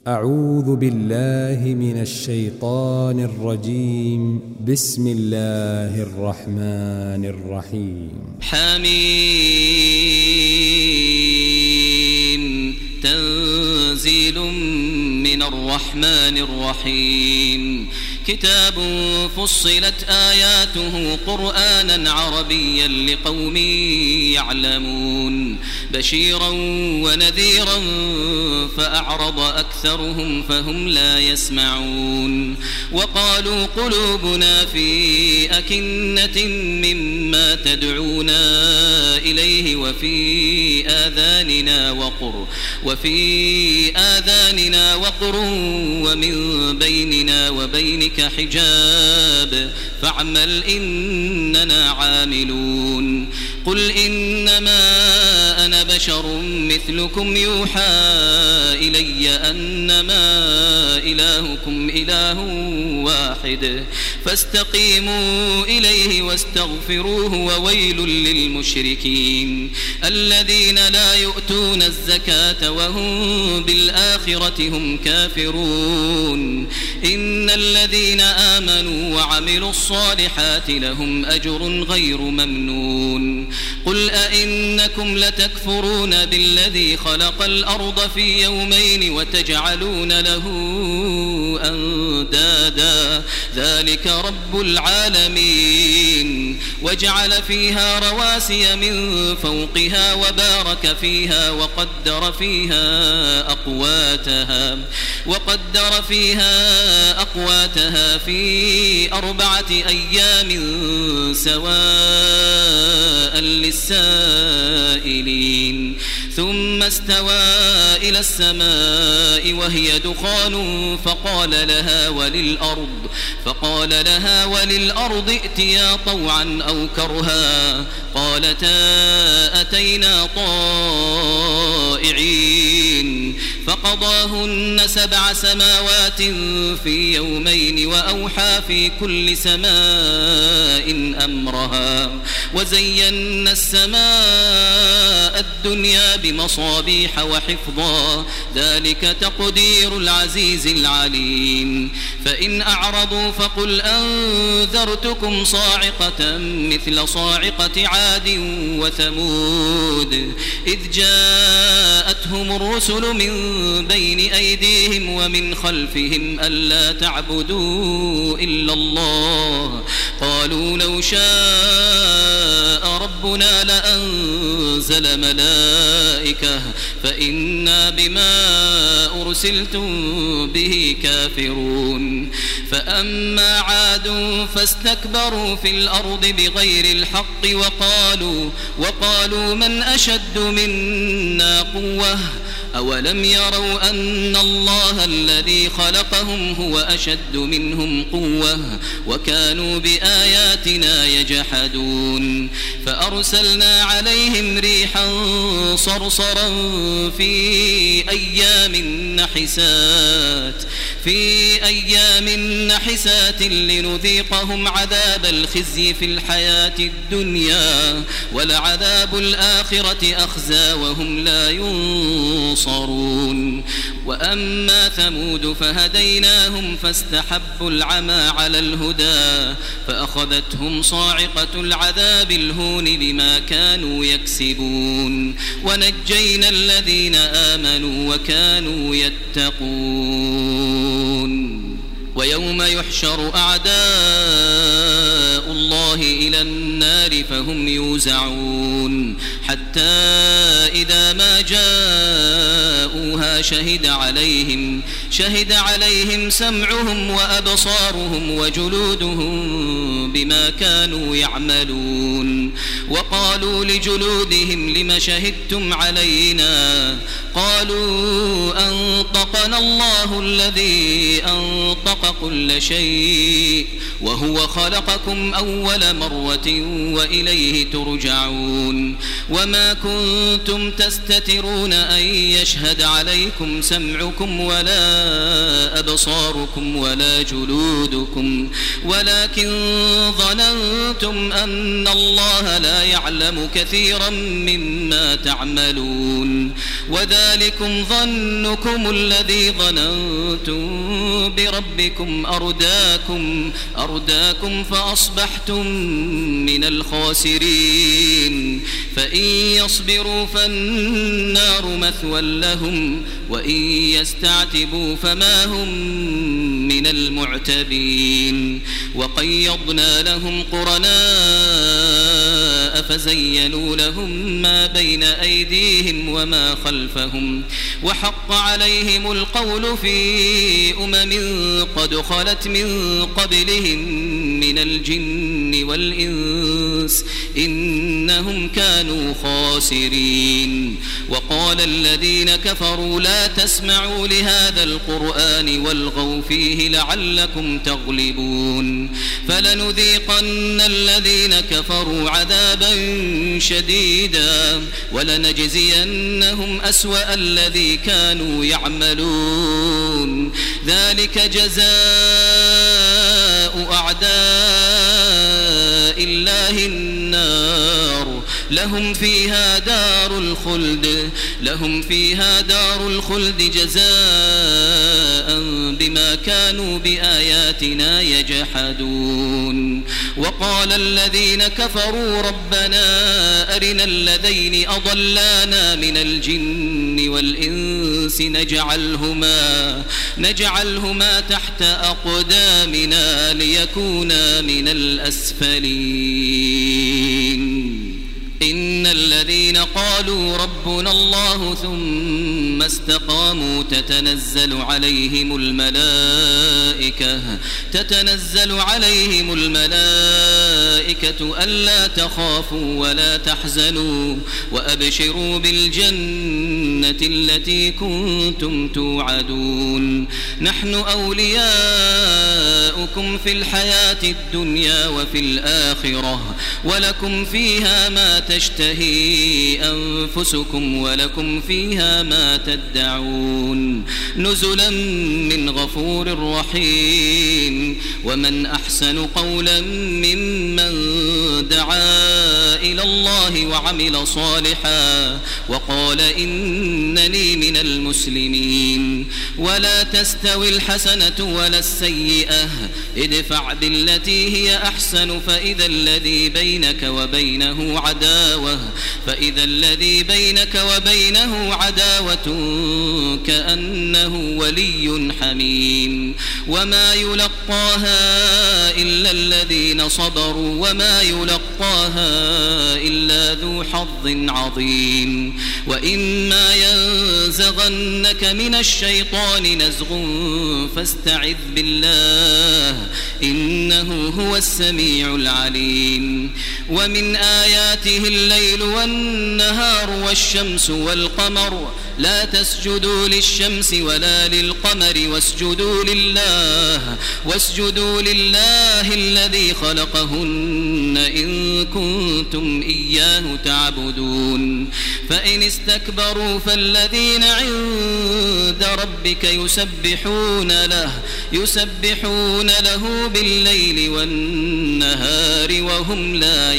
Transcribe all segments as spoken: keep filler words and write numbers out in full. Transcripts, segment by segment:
أعوذ بالله من الشيطان الرجيم. بسم الله الرحمن الرحيم. حميم تنزيل من الرحمن الرحيم. كتاب فصلت آياته قرآنا عربيا لقوم يعلمون بشيرا ونذيرا فأعرض أكثرهم فهم لا يسمعون. وقالوا قلوبنا في أكنة مما تدعونا إليه وفي آذاننا وقر وفي آذاننا وقر ومن بيننا وبينك حجاب فاعمل إننا عاملون. قل إنما أنا بشر مثلكم يوحى إلي أنما إلهكم إله واحد فاستقيموا إليه واستغفروه وويل للمشركين الذين لا يؤتون الزكاة وهم بالآخرة هم كافرون. إن الذين آمنوا وعملوا الصالحات لهم أجر غير ممنون. قل أئنكم لتكفرون بالذي خلق الأرض في يومين وتجعلون له أندادا ذلك رب العالمين. وجعل فيها رواسي من فوقها وبارك فيها وقدر فيها أقواتها وقدر فيها أقواتها في أربعة أيام سواء للسائلين. ثم استوى إلى السماء وهي دخان فقال لها وللأرض فقال لها وللأرض ائتيا طوعا أو كرها قالتا أتينا طائعين. فقضاهن سبع سماوات في يومين وأوحى في كل سماء أمرها وزينا السماء الدنيا بمصابيح وحفظا ذلك تقدير العزيز العليم. فإن أعرضوا فقل أنذرتكم صاعقة مثل صاعقة عاد وثمود إذ جاءتهم الرسل من بين أيديهم ومن خلفهم ألا تعبدوا إلا الله قالوا لو شاء ربنا لأنزل ملائكة فإنا بما أرسلتم به كافرون. فأما عاد فاستكبروا في الأرض بغير الحق وقالوا وقالوا من أشد منا قوة أولم يروا أن الله الذي خلقهم هو أشد منهم قوة وكانوا بآياتنا يجحدون. فأرسلنا عليهم ريحا صرصرا في أيام نحسات في أيام نحسات لنذيقهم عذاب الخزي في الحياة الدنيا ولعذاب الآخرة أخزى وهم لا ينصرون. وأما ثمود فهديناهم فاستحبوا العمى على الهدى فأخذتهم صاعقة العذاب الهون بما كانوا يكسبون. ونجينا الذين آمنوا وكانوا يتقون. ويوم يحشر أعداء الله إلى النار فهم يوزعون حتى إذا ما جاءوها شهد عليهم شهد عليهم سمعهم وأبصارهم وجلودهم بما كانوا يعملون. وقالوا لجلودهم لم شهدتم علينا قالوا أنطقنا الله الذي أنطق كل شيء وهو خلقكم أول مرة وإليه ترجعون. وما كنتم تستترون أن يشهد عليكم سمعكم ولا أبصاركم ولا جلودكم ولكن ظننتم أن الله لا يعلم كثيرا مما تعملون. وذلكم ظنكم الذي ظننتم بربكم أرداكم أرداكم فأصبحتم من الخاسرين فإن يصبروا فالنار مثوى لهم وإن يستعتبوا فما هم من المعتبين وقيضنا لهم قرناء فزينوا لهم ما بين أيديهم وما خلفهم وحق عليهم القول في أمم قد خلت من قبلهم من الجن والإنس إنهم كانوا خاسرين وقال الذين كفروا لا تسمعوا لهذا القرآن والغوا فيه لعلكم تغلبون فلنذيقن الذين كفروا عذابا شديدا ولنجزينهم أسوأ الذي كانوا يعملون ذلك جزاء أعداء الله النار لهم فيها دار الخلد لهم فيها دار الخلد جزاء بما كانوا بآياتنا يجحدون وقال الذين كفروا ربنا أرنا الذين أضلانا من الجن والإنس نجعلهما نجعلهما تحت أقدامنا ليكونا من الأسفلين إن الذين قالوا ربنا الله ثم استقاموا تتنزل عليهم الملائكة تتنزل عليهم الملائكة ألا تخافوا ولا تحزنوا وأبشروا بالجنة التي كنتم توعدون نحن أولياؤكم في الحياة الدنيا وفي الآخرة ولكم فيها ما تشتهي أنفسكم ولكم فيها ما تدعون نزلا من غفور رحيم ومن أحسن قولا ممن دعا إلى الله وعمل صالحا وقال إنني من المسلمين ولا تستوي الحسنة ولا السيئة ادفع بالتي هي أحسن فإذا الذي بينك وبينه عداوة فإذا الذي بينك وبينه عداوة كأنه ولي حميم وما يلقاها إلا الذين صبروا وما يلقاها إلا ذو حظ عظيم وإما ينزغنك من الشيطان نزغ فاستعذ بالله إنه هو السميع العليم ومن آياته الليل والنهار والشمس والقمر لا تسجدوا للشمس ولا للقمر واسجدوا لله واسجدوا لله الذي خلقهن إن كنتم إياه تعبدون فإن استكبروا فالذين عند ربك يسبحون له يسبحون له بالليل والنهار وهم لا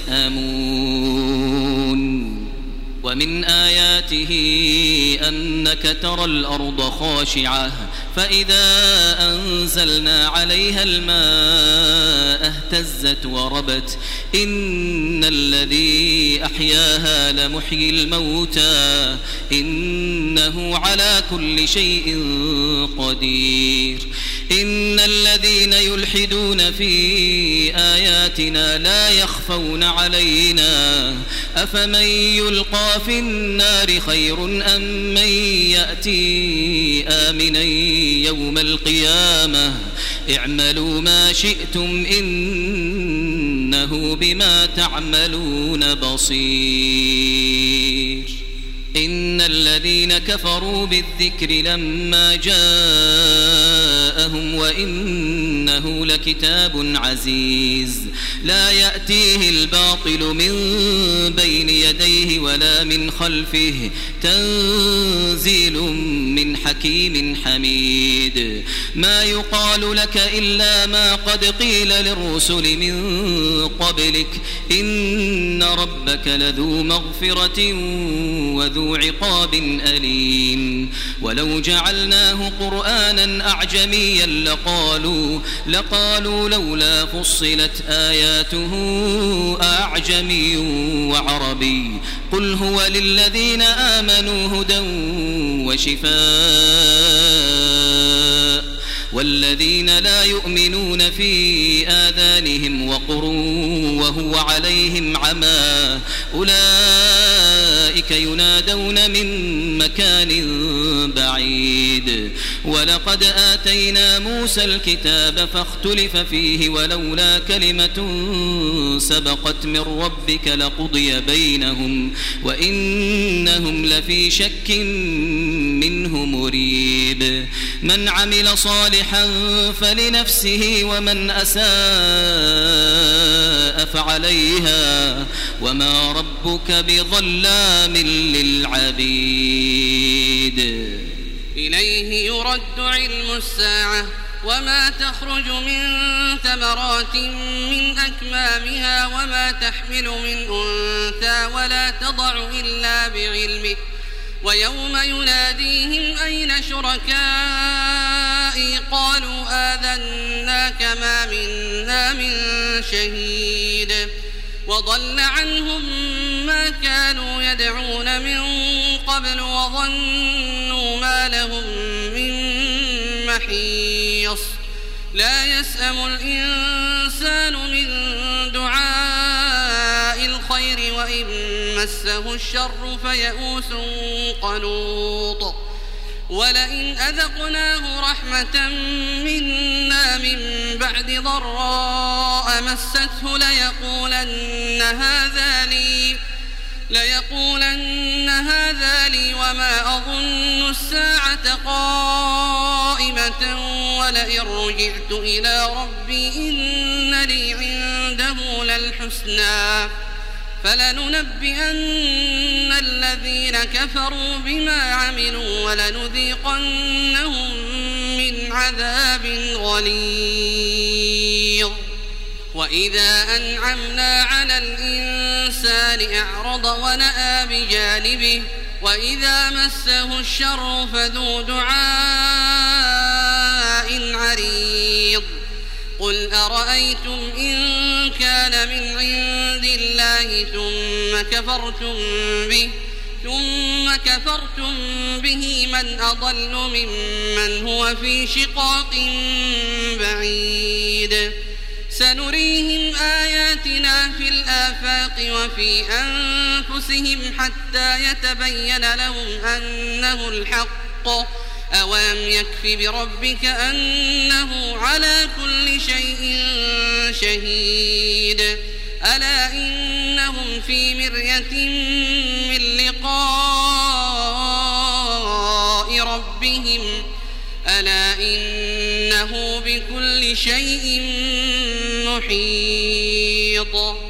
يسأمون ومن آياته أنك ترى الأرض خاشعة فإذا أنزلنا عليها الماء اهتزت وربت إن الذي أحياها لمحيي الموتى إنه على كل شيء قدير إن الذين يلحدون في آياتنا لا يخفون علينا أفمن يلقى في النار خير أم من يأتي آمنا يوم القيامة اعملوا ما شئتم إنه بما تعملون بصير إن الذين كفروا بالذكر لما جاء جاءهم وإنه لكتاب عزيز لا يأتيه الباطل من بين يديه ولا من خلفه تنزيل من حكيم حميد ما يقال لك إلا ما قد قيل للرسل من قبلك إن ربك لذو مغفرة وذو عقاب أليم ولو جعلناه قرآنا أعجميا لقالوا, لقالوا لولا فصلت آياته أعجمي وعربي قل هو للذين آمنوا هدى وشفاء والذين لا يؤمنون في آذانهم وقر وهو عليهم عمى أولئك ينادون من مكان بعيد ولقد آتينا موسى الكتاب فاختلف فيه ولولا كلمة سبقت من ربك لقضي بينهم وإنهم لفي شك منه مريب من عمل صالحا فلنفسه ومن أساء فعليها وما ربك بظلام للعبيد إليه يرد علم الساعة وما تخرج من ثمرات من أكمامها وما تحمل من أنثى ولا تضع إلا بعلمه ويوم يناديهم أين شركائي قالوا آذناك ما منا من شهيد وضل عنهم ما كانوا يدعون من قبل وظنوا ما لهم من محيص لا يسأم الإنسان من دعاء الخير وإن مسه الشر فيئوس قنوط ولئن أذقناه رحمة منا من بعد ضراء مسته ليقولن هذا لي ليقولن هذا لي وما أظن الساعة قائمة ولئن رجعت إلى ربي إن لي عنده للحسنى فلننبئن الذين كفروا بما عملوا ولنذيقنهم من عذاب غليظ وإذا أنعمنا على الإنسان أعرض ونأى بجانبه وإذا مسه الشر فذو دعاء عريض قل أرأيتم إن كان من عند الله ثم كفرتم به ثم كفرتم به من أضل ممن هو في شقاق بعيد سنريهم آياتنا في الآفاق وفي أنفسهم حتى يتبين لهم أنه الحق أولم يكف بربك أنه على كل شيء شهيد ألا إنهم في مرية من لقاء ربهم ألا إنه بكل شيء محيط